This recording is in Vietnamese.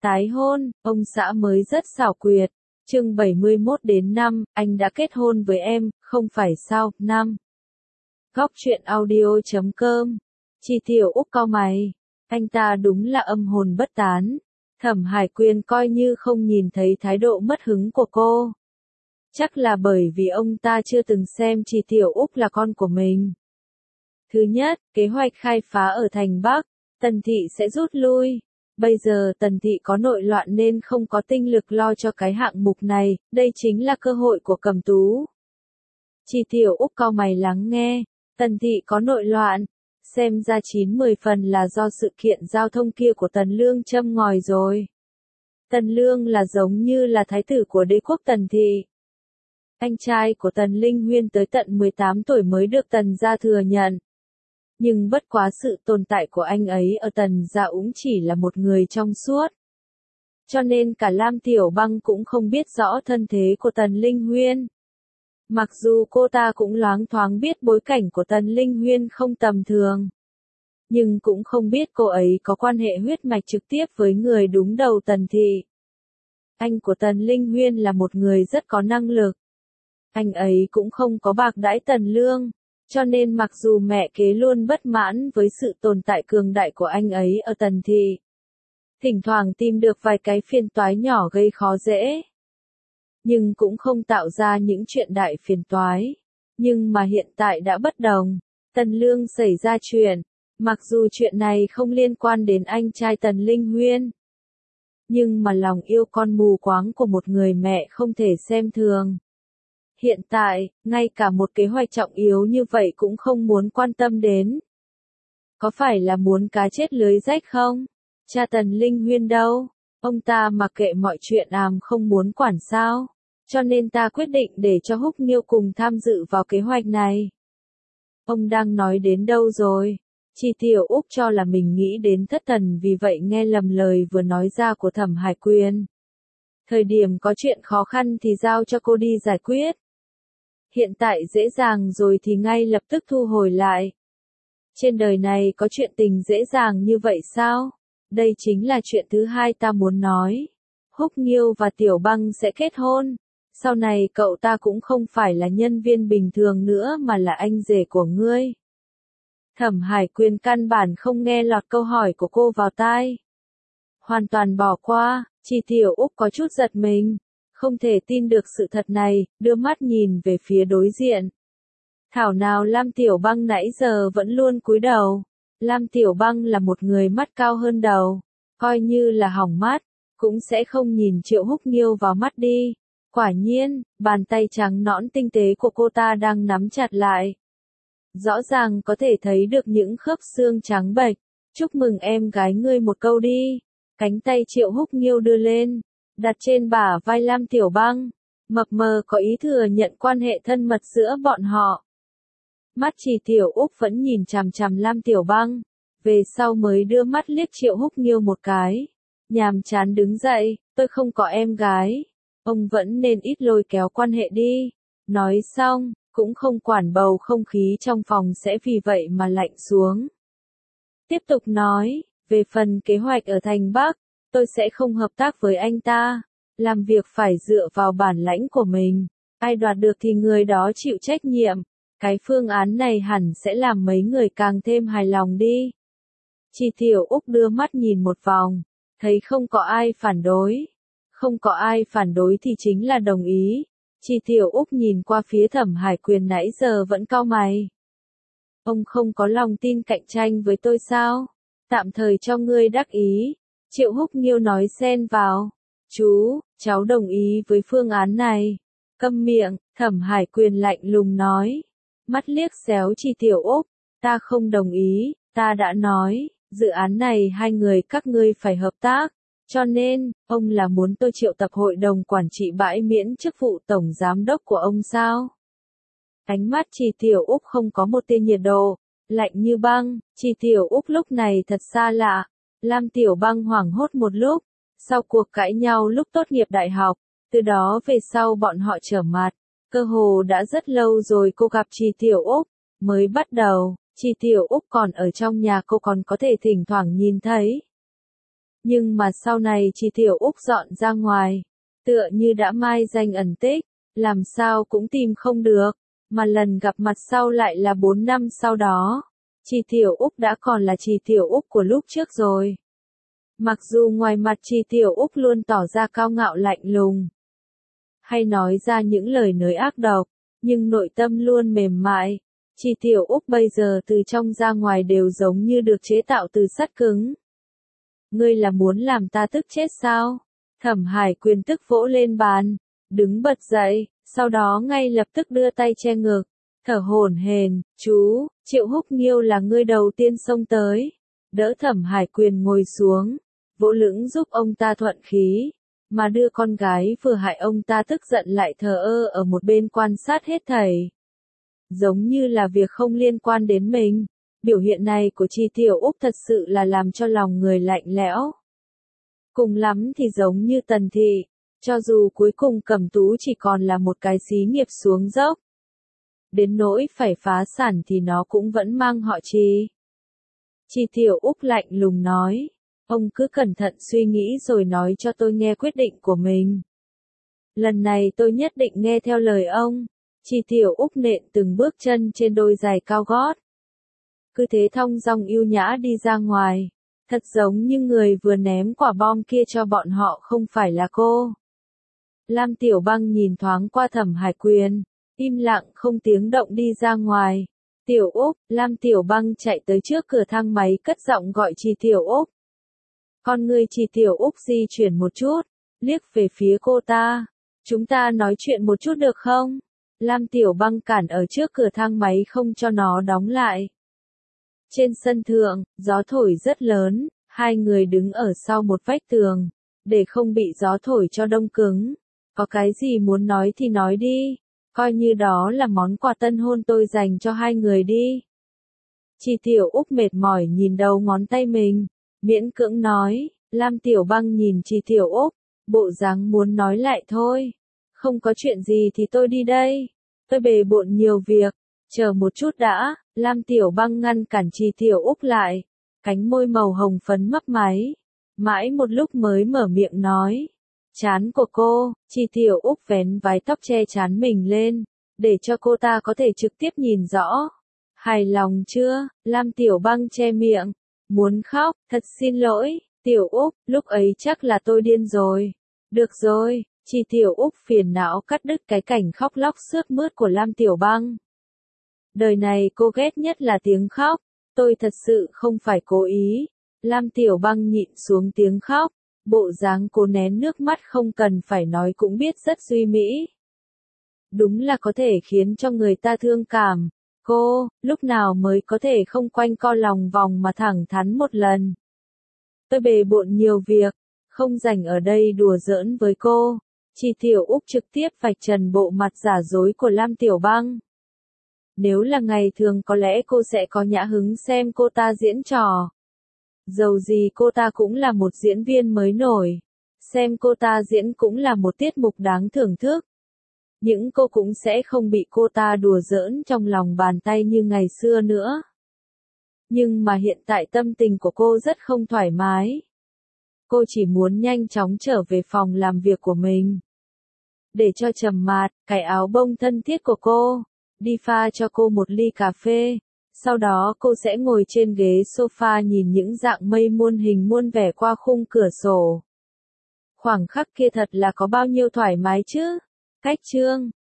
Tái hôn, ông xã mới rất xảo quyệt. Chương 71 đến 5, anh đã kết hôn với em, không phải sao? 5. Góc truyện audio.com. Chi Tiểu Úc cau mày. Anh ta đúng là âm hồn bất tán. Thẩm Hải Quyên coi như không nhìn thấy thái độ mất hứng của cô. Chắc là bởi vì ông ta chưa từng xem Chi Tiểu Úc là con của mình. Thứ nhất, kế hoạch khai phá ở thành Bắc, Tần Thị sẽ rút lui. Bây giờ Tần Thị có nội loạn nên không có tinh lực lo cho cái hạng mục này, đây chính là cơ hội của Cẩm Tú. Chi Tiểu Úc cau mày lắng nghe, Tần Thị có nội loạn, xem ra 9-10 phần là do sự kiện giao thông kia của Tần Lương châm ngòi rồi. Tần Lương là giống như là thái tử của đế quốc Tần Thị. Anh trai của Tần Linh Huyên tới tận 18 tuổi mới được Tần gia thừa nhận. Nhưng bất quá sự tồn tại của anh ấy ở Tần gia cũng chỉ là một người trong suốt. Cho nên cả Lam Tiểu Băng cũng không biết rõ thân thế của Tần Linh Huyên. Mặc dù cô ta cũng loáng thoáng biết bối cảnh của Tần Linh Huyên không tầm thường. Nhưng cũng không biết cô ấy có quan hệ huyết mạch trực tiếp với người đúng đầu Tần Thị. Anh của Tần Linh Huyên là một người rất có năng lực. Anh ấy cũng không có bạc đãi Tần Lương. Cho nên mặc dù mẹ kế luôn bất mãn với sự tồn tại cường đại của anh ấy ở Tần Thị. Thỉnh thoảng tìm được vài cái phiền toái nhỏ gây khó dễ. Nhưng cũng không tạo ra những chuyện đại phiền toái. Nhưng mà hiện tại đã bất đồng. Tần Lương xảy ra chuyện. Mặc dù chuyện này không liên quan đến anh trai Tần Linh Huyên. Nhưng mà lòng yêu con mù quáng của một người mẹ không thể xem thường. Hiện tại, ngay cả một kế hoạch trọng yếu như vậy cũng không muốn quan tâm đến. Có phải là muốn cá chết lưới rách không? Cha Tần Linh Huyên đâu? Ông ta mặc kệ mọi chuyện không muốn quản sao? Cho nên ta quyết định để cho Húc Nghiêu cùng tham dự vào kế hoạch này. Ông đang nói đến đâu rồi? Chi Tiểu Úc cho là mình nghĩ đến Thất Thần vì vậy nghe lầm lời vừa nói ra của Thẩm Hải Quyên. Thời điểm có chuyện khó khăn thì giao cho cô đi giải quyết. Hiện tại dễ dàng rồi thì ngay lập tức thu hồi lại. Trên đời này có chuyện tình dễ dàng như vậy sao? Đây chính là chuyện thứ hai ta muốn nói. Húc Nghiêu và Tiểu Băng sẽ kết hôn. Sau này cậu ta cũng không phải là nhân viên bình thường nữa mà là anh rể của ngươi. Thẩm Hải Quyên căn bản không nghe lọt câu hỏi của cô vào tai. Hoàn toàn bỏ qua, Chi Tiểu Úc có chút giật mình. Không thể tin được sự thật này, đưa mắt nhìn về phía đối diện. Thảo nào Lam Tiểu Băng nãy giờ vẫn luôn cúi đầu. Lam Tiểu Băng là một người mắt cao hơn đầu. Coi như là hỏng mắt, cũng sẽ không nhìn Triệu Húc Nghiêu vào mắt đi. Quả nhiên, bàn tay trắng nõn tinh tế của cô ta đang nắm chặt lại. Rõ ràng có thể thấy được những khớp xương trắng bệch. Chúc mừng em gái ngươi một câu đi. Cánh tay Triệu Húc Nghiêu đưa lên. Đặt trên bả vai Lam Tiểu Băng, mập mờ có ý thừa nhận quan hệ thân mật giữa bọn họ. Mắt Chi Tiểu Úc vẫn nhìn chằm chằm Lam Tiểu Băng, về sau mới đưa mắt liếc Triệu Húc Nghiêu một cái. Nhàm chán đứng dậy, tôi không có em gái, ông vẫn nên ít lôi kéo quan hệ đi. Nói xong, cũng không quản bầu không khí trong phòng sẽ vì vậy mà lạnh xuống. Tiếp tục nói, về phần kế hoạch ở thành Bắc. Tôi sẽ không hợp tác với anh ta. Làm việc phải dựa vào bản lãnh của mình. Ai đoạt được thì người đó chịu trách nhiệm. Cái phương án này hẳn sẽ làm mấy người càng thêm hài lòng đi. Chi Tiểu Úc đưa mắt nhìn một vòng. Thấy không có ai phản đối. Không có ai phản đối thì chính là đồng ý. Chi Tiểu Úc nhìn qua phía Thẩm Hải Quyên nãy giờ vẫn cau mày. Ông không có lòng tin cạnh tranh với tôi sao? Tạm thời cho ngươi đắc ý. Triệu Húc Nghiêu nói xen vào. Chú, cháu đồng ý với phương án này. Câm miệng, Thẩm Hải Quyên lạnh lùng nói. Mắt liếc xéo Chi Tiểu Úc. Ta không đồng ý, ta đã nói, dự án này hai người các ngươi phải hợp tác. Cho nên, ông là muốn tôi triệu tập hội đồng quản trị bãi miễn chức vụ tổng giám đốc của ông sao? Ánh mắt Chi Tiểu Úc không có một tia nhiệt độ, lạnh như băng. Chi Tiểu Úc lúc này thật xa lạ. Lam Tiểu Băng hoảng hốt một lúc, sau cuộc cãi nhau lúc tốt nghiệp đại học, từ đó về sau bọn họ trở mặt, cơ hồ đã rất lâu rồi cô gặp Chi Tiểu Úc, mới bắt đầu, Chi Tiểu Úc còn ở trong nhà cô còn có thể thỉnh thoảng nhìn thấy. Nhưng mà sau này chị Tiểu Úc dọn ra ngoài, tựa như đã mai danh ẩn tích, làm sao cũng tìm không được, mà lần gặp mặt sau lại là 4 năm sau đó. Chị Tiểu Úc đã còn là chị Tiểu Úc của lúc trước rồi. Mặc dù ngoài mặt chị Tiểu Úc luôn tỏ ra cao ngạo lạnh lùng, hay nói ra những lời nới ác độc, nhưng nội tâm luôn mềm mại. Chị Tiểu Úc bây giờ từ trong ra ngoài đều giống như được chế tạo từ sắt cứng. Ngươi là muốn làm ta tức chết sao? Thẩm Hải Quyền tức vỗ lên bàn, đứng bật dậy, sau đó ngay lập tức đưa tay che ngực, thở hổn hển, chú, Triệu Húc Nghiêu là ngươi đầu tiên xông tới, đỡ Thẩm Hải Quyền ngồi xuống, vỗ lưng giúp ông ta thuận khí, mà đưa con gái vừa hại ông ta tức giận lại thờ ơ ở một bên quan sát hết thảy. Giống như là việc không liên quan đến mình. Biểu hiện này của chị Tiểu Úc thật sự là làm cho lòng người lạnh lẽo. Cùng lắm thì giống như Tần Thị, cho dù cuối cùng Cẩm Tú chỉ còn là một cái xí nghiệp xuống dốc. Đến nỗi phải phá sản thì nó cũng vẫn mang họ Chị. Chị Tiểu Úc lạnh lùng nói, ông cứ cẩn thận suy nghĩ rồi nói cho tôi nghe quyết định của mình. Lần này tôi nhất định nghe theo lời ông. Chị Tiểu Úc nện từng bước chân trên đôi giày cao gót. Cứ thế thong dong yêu nhã đi ra ngoài, thật giống như người vừa ném quả bom kia cho bọn họ không phải là cô. Lam Tiểu Băng nhìn thoáng qua Thẩm Hải Quyền, im lặng không tiếng động đi ra ngoài. Tiểu Úc, Lam Tiểu Băng chạy tới trước cửa thang máy cất giọng gọi chị Tiểu Úc. Con người chị Tiểu Úc di chuyển một chút, liếc về phía cô ta. Chúng ta nói chuyện một chút được không? Lam Tiểu Băng cản ở trước cửa thang máy không cho nó đóng lại. Trên sân thượng, gió thổi rất lớn, hai người đứng ở sau một vách tường, để không bị gió thổi cho đông cứng. Có cái gì muốn nói thì nói đi, coi như đó là món quà tân hôn tôi dành cho hai người đi. Chị Tiểu Úc mệt mỏi nhìn đầu ngón tay mình, miễn cưỡng nói. Lam Tiểu Băng nhìn chị Tiểu Úc, bộ dáng muốn nói lại thôi. Không có chuyện gì thì tôi đi đây, tôi bề bộn nhiều việc, chờ một chút đã. Lam Tiểu Băng ngăn cản chị Tiểu Úc lại, cánh môi màu hồng phấn mấp máy, mãi một lúc mới mở miệng nói. Trán của cô, chị Tiểu Úc vén váy tóc che trán mình lên, để cho cô ta có thể trực tiếp nhìn rõ. Hài lòng chưa? Lam Tiểu Băng che miệng, muốn khóc, thật xin lỗi, Tiểu Úc, lúc ấy chắc là tôi điên rồi. Được rồi, chị Tiểu Úc phiền não cắt đứt cái cảnh khóc lóc sướt mướt của Lam Tiểu Băng. Đời này cô ghét nhất là tiếng khóc, tôi thật sự không phải cố ý. Lam Tiểu Băng nhịn xuống tiếng khóc, bộ dáng cố nén nước mắt không cần phải nói cũng biết rất duy mỹ. Đúng là có thể khiến cho người ta thương cảm. Cô, lúc nào mới có thể không quanh co lòng vòng mà thẳng thắn một lần. Tôi bề bộn nhiều việc, không rảnh ở đây đùa giỡn với cô. Chị Tiểu Úc trực tiếp vạch trần bộ mặt giả dối của Lam Tiểu Băng. Nếu là ngày thường có lẽ cô sẽ có nhã hứng xem cô ta diễn trò. Dầu gì cô ta cũng là một diễn viên mới nổi. Xem cô ta diễn cũng là một tiết mục đáng thưởng thức. Những cô cũng sẽ không bị cô ta đùa giỡn trong lòng bàn tay như ngày xưa nữa. Nhưng mà hiện tại tâm tình của cô rất không thoải mái. Cô chỉ muốn nhanh chóng trở về phòng làm việc của mình. Để cho trầm mạt, cái áo bông thân thiết của cô. Đi pha cho cô một ly cà phê. Sau đó cô sẽ ngồi trên ghế sofa nhìn những dạng mây muôn hình muôn vẻ qua khung cửa sổ. Khoảng khắc kia thật là có bao nhiêu thoải mái chứ. Cách chương